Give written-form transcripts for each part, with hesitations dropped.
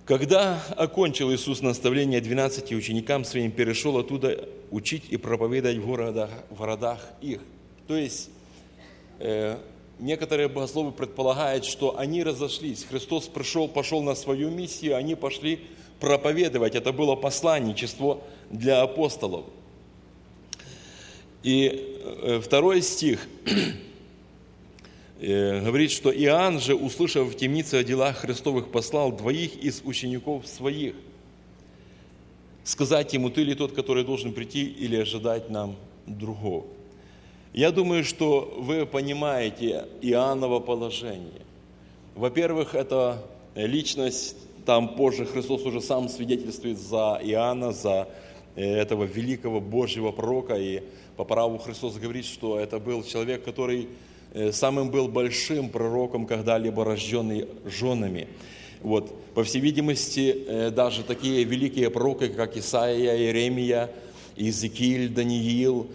Когда окончил Иисус наставление 12 ученикам своим, перешел оттуда учить и проповедовать в городах их. То есть, некоторые богословы предполагают, что они разошлись. Христос пошел на свою миссию, они пошли проповедовать. Это было посланничество для апостолов. И 2 стих говорит, что Иоанн же, услышав в темнице о делах Христовых, послал 2 из учеников своих, сказать ему: ты ли тот, который должен прийти, или ожидать нам другого? Я думаю, что вы понимаете Иоанново положение. Во-первых, это личность, там позже Христос уже сам свидетельствует за Иоанна, за этого великого Божьего пророка, и по праву Христос говорит, что это был человек, который самым был большим пророком, когда-либо рожденный женами. Вот. По всей видимости, даже такие великие пророки, как Исаия, Иеремия, Иезекииль, Даниил,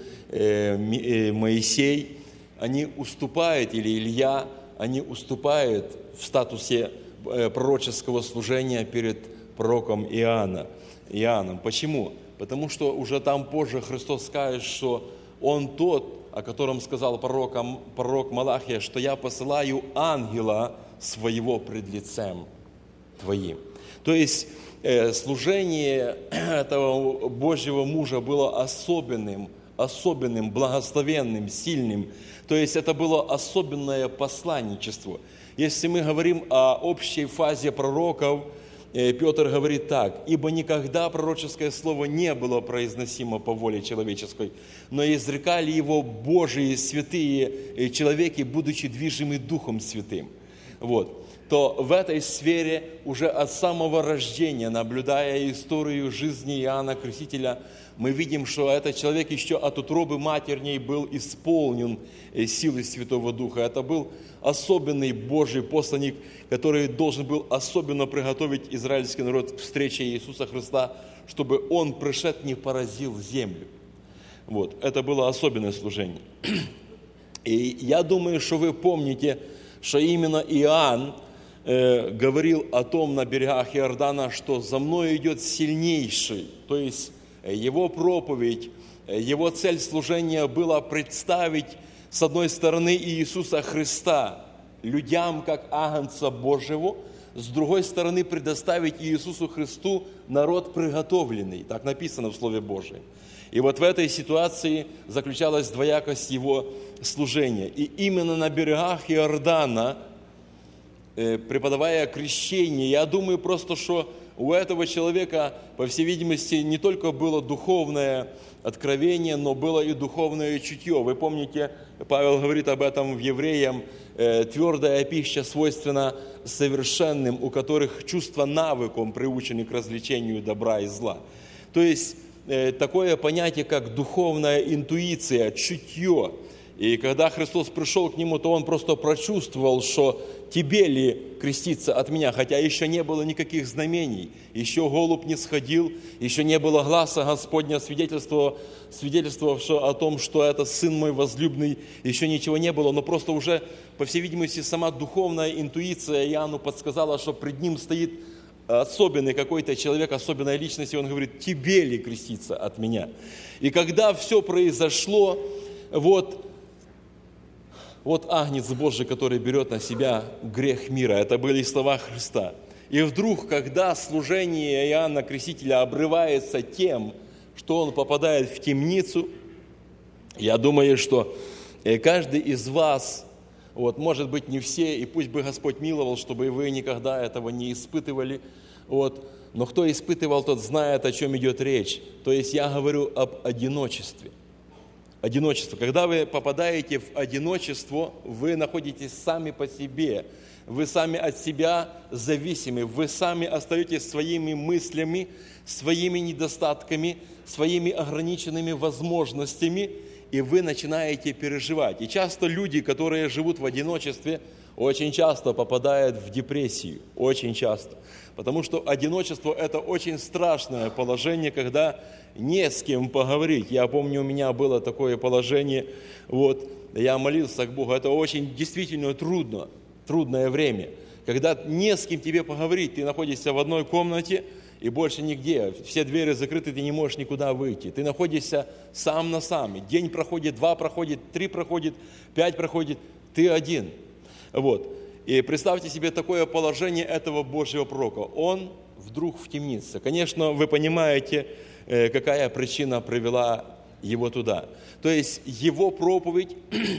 Моисей, они уступают, или Илья, они уступают в статусе пророческого служения перед пророком Иоанном. Почему? Потому что уже там позже Христос скажет, что Он тот, о котором сказал пророк Малахия, что я посылаю ангела своего пред лицем твоим. То есть служение этого Божьего мужа было особенным, благословенным, сильным. То есть это было особенное посланничество. Если мы говорим о общей фазе пророков, Петр говорит так: «Ибо никогда пророческое слово не было произносимо по воле человеческой, но изрекали его Божии святые человеки, будучи движимы Духом Святым». Вот. То в этой сфере уже от самого рождения, наблюдая историю жизни Иоанна Крестителя, мы видим, что этот человек еще от утробы матерней был исполнен силой Святого Духа. Это был особенный Божий посланник, который должен был особенно приготовить израильский народ к встрече Иисуса Христа, чтобы Он, пришед, не поразил землю. Вот. Это было особенное служение. И я думаю, что вы помните, что именно Иоанн говорил о том на берегах Иордана, что «за мной идет сильнейший». То есть его проповедь, его цель служения была представить, с одной стороны, Иисуса Христа людям как агнца Божьего, с другой стороны, предоставить Иисусу Христу народ приготовленный. Так написано в Слове Божьем. И вот в этой ситуации заключалась двоякость его служения. И именно на берегах Иордана, преподавая крещение, я думаю просто, что у этого человека, по всей видимости, не только было духовное откровение, но было и духовное чутье. Вы помните, Павел говорит об этом в Евреям: «Твердая пища свойственна совершенным, у которых чувства навыком приучены к развлечению добра и зла». То есть такое понятие, как духовная интуиция, чутье. И когда Христос пришел к нему, то он просто прочувствовал, что тебе ли креститься от меня, хотя еще не было никаких знамений, еще голубь не сходил, еще не было гласа Господня, свидетельствовавшего о том, что это Сын мой возлюбленный, еще ничего не было, но просто уже, по всей видимости, сама духовная интуиция Иоанну подсказала, что пред ним стоит особенный какой-то человек, особенная личность, и он говорит: тебе ли креститься от меня? И когда все произошло, вот агнец Божий, который берет на себя грех мира. Это были слова Христа. И вдруг, когда служение Иоанна Крестителя обрывается тем, что он попадает в темницу, я думаю, что каждый из вас, может быть, не все, и пусть бы Господь миловал, чтобы вы никогда этого не испытывали, но кто испытывал, тот знает, о чем идет речь. То есть я говорю об одиночестве. Одиночество. Когда вы попадаете в одиночество, вы находитесь сами по себе, вы сами от себя зависимы, вы сами остаетесь своими мыслями, своими недостатками, своими ограниченными возможностями, и вы начинаете переживать. И часто люди, которые живут в одиночестве, очень часто попадают в депрессию, очень часто. Потому что одиночество – это очень страшное положение, когда не с кем поговорить. Я помню, у меня было такое положение, я молился к Богу. Это очень действительно трудное время, когда не с кем тебе поговорить, ты находишься в одной комнате и больше нигде, все двери закрыты, ты не можешь никуда выйти. Ты находишься сам на сам. День проходит, 2 проходит, 3 проходит, 5 проходит, ты один. Вот. И представьте себе такое положение этого Божьего пророка. Он вдруг в темнице. Конечно, вы понимаете, какая причина привела его туда. То есть его проповедь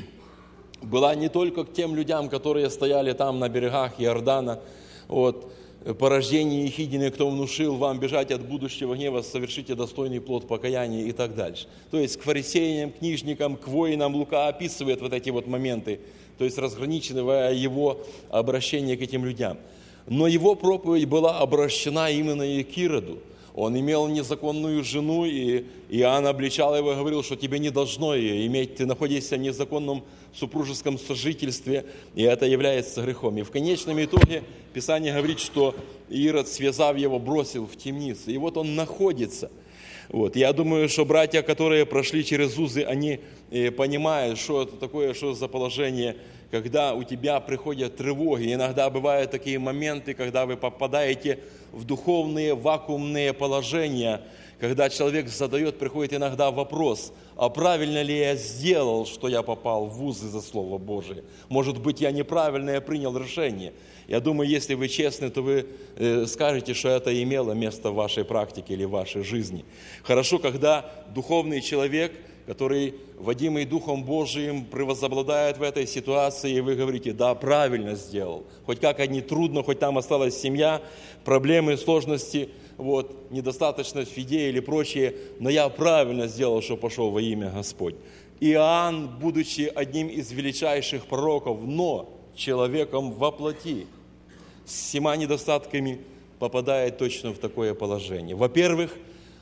была не только к тем людям, которые стояли там на берегах Иордана, вот, порождение Ехидины, кто внушил вам бежать от будущего гнева, совершите достойный плод покаяния и так дальше. То есть к фарисеям, книжникам, к воинам Лука описывает вот эти вот моменты, то есть разграничивая его обращение к этим людям. Но его проповедь была обращена именно и к Ироду. Он имел незаконную жену, и Иоанн обличал его и говорил, что тебе не должно ее иметь, ты находишься в незаконном супружеском сожительстве, и это является грехом. И в конечном итоге Писание говорит, что Ирод, связав его, бросил в темницу. И вот он находится. Вот. Я думаю, что братья, которые прошли через узы, они понимают, что это такое, что за положение, когда у тебя приходят тревоги. Иногда бывают такие моменты, когда вы попадаете в духовные вакуумные положения, когда человек приходит иногда вопрос, а правильно ли я сделал, что я попал в узы за Слово Божие? Может быть, я неправильно принял решение. Я думаю, если вы честны, то вы скажете, что это имело место в вашей практике или в вашей жизни. Хорошо, когда духовный человек, который, водимый Духом Божиим, превозобладает в этой ситуации, и вы говорите, да, правильно сделал. Хоть как они трудно, хоть там осталась семья, проблемы, сложности, вот, недостаточность фидеи или прочее, но я правильно сделал, что пошел во имя Господь. Иоанн, будучи одним из величайших пророков, но человеком во плоти, с 7 недостатками попадает точно в такое положение. Во-первых,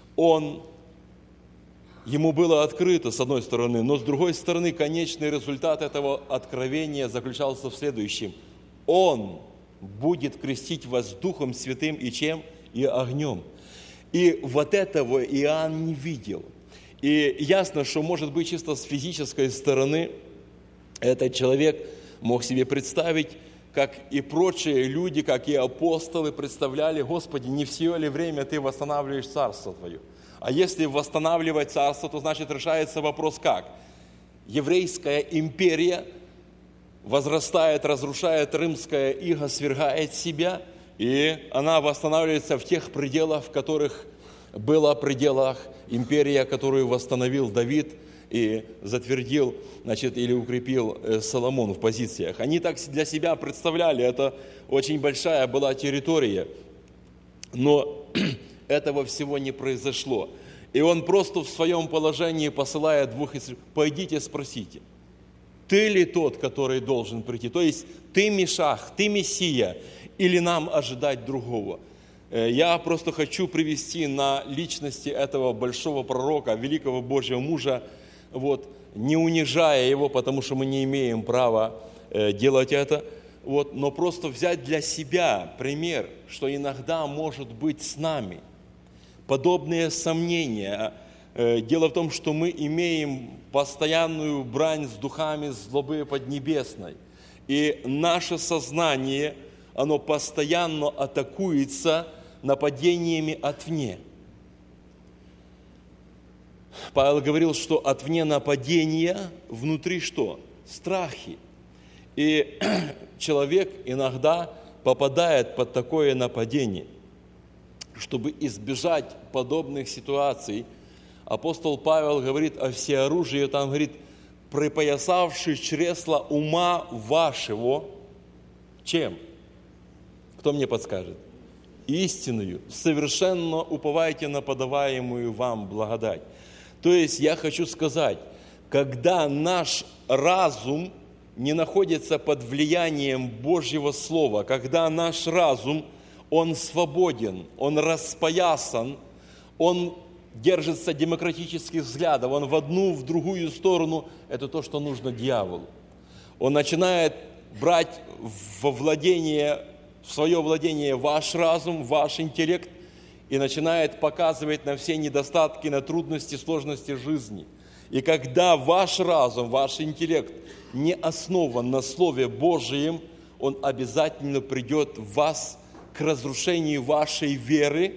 ему было открыто, с одной стороны, но с другой стороны, конечный результат этого откровения заключался в следующем. Он будет крестить вас Духом Святым и чем? И огнем. И вот этого Иоанн не видел. И ясно, что, может быть, чисто с физической стороны этот человек мог себе представить, как и прочие люди, как и апостолы представляли, Господи, не все ли время Ты восстанавливаешь царство Твое? А если восстанавливать царство, то значит решается вопрос как? Еврейская империя возрастает, разрушает римское иго, свергает себя, и она восстанавливается в тех пределах, в которых была пределах империя, которую восстановил Давид и затвердил, или укрепил Соломон в позициях. Они так для себя представляли, это очень большая была территория, но этого всего не произошло. И он просто в своем положении посылает 2 пойдите спросите, ты ли тот, который должен прийти? То есть ты Мишах, ты Мессия, или нам ожидать другого? Я просто хочу привести на личности этого большого пророка, великого Божьего мужа, не унижая его, потому что мы не имеем права делать это, но просто взять для себя пример, что иногда может быть с нами подобные сомнения. Дело в том, что мы имеем постоянную брань с духами злобы поднебесной, и наше сознание, оно постоянно атакуется нападениями отвне. Павел говорил, что отвне нападения, внутри что? Страхи. И человек иногда попадает под такое нападение. Чтобы избежать подобных ситуаций, апостол Павел говорит о всеоружии, там говорит, припоясавший чресла ума вашего, чем? Кто мне подскажет? Истинную, совершенно уповайте на подаваемую вам благодать. То есть я хочу сказать, когда наш разум не находится под влиянием Божьего Слова, когда наш разум, он свободен, он распоясан, он держится демократических взглядов, он в одну, в другую сторону, это то, что нужно дьяволу. Он начинает брать в свое владение ваш разум, ваш интеллект и начинает показывать на все недостатки, на трудности, сложности жизни. И когда ваш разум, ваш интеллект не основан на Слове Божьем, он обязательно придет в вас к разрушению вашей веры.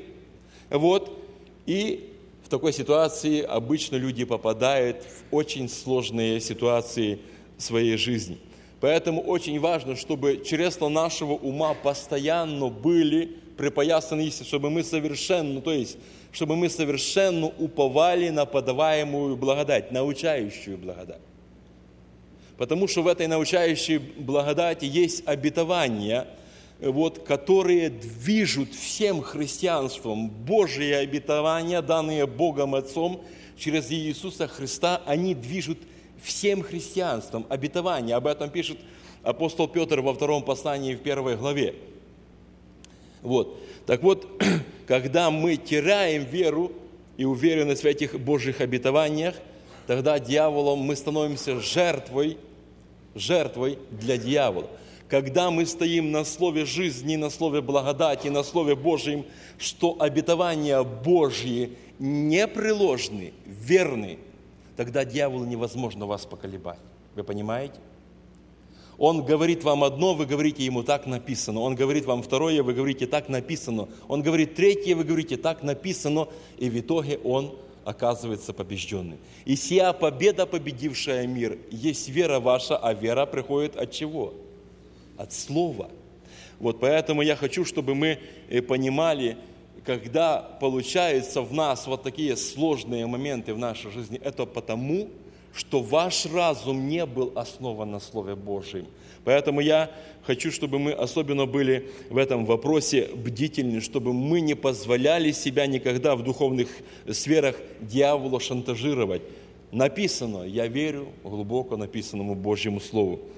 И в такой ситуации обычно люди попадают в очень сложные ситуации своей жизни. Поэтому очень важно, чтобы чресла нашего ума постоянно были припоясаны истиной, чтобы мы совершенно уповали на подаваемую благодать, научающую благодать. Потому что в этой научающей благодати есть обетования, которые движут всем христианством. Божьи обетования, данные Богом Отцом через Иисуса Христа, они движут всем христианством. Обетования, об этом пишет апостол Петр во 2 послании в 1 главе. Так вот, когда мы теряем веру и уверенность в этих Божьих обетованиях, тогда дьяволом мы становимся жертвой для дьявола. Когда мы стоим на слове жизни, на слове благодати, на слове Божьем, что обетования Божьи непреложны, верны, тогда дьяволу невозможно вас поколебать. Вы понимаете? Он говорит вам одно, вы говорите ему так написано. Он говорит вам второе, вы говорите так написано. Он говорит третье, вы говорите так написано. И в итоге он оказывается побежденным. И сия победа, победившая мир, есть вера ваша, а вера приходит от чего? От слова. Поэтому я хочу, чтобы мы понимали, когда получаются в нас такие сложные моменты в нашей жизни, это потому, что ваш разум не был основан на Слове Божьем. Поэтому я хочу, чтобы мы особенно были в этом вопросе бдительны, чтобы мы не позволяли себя никогда в духовных сферах дьяволу шантажировать. Написано, я верю глубоко написанному Божьему Слову.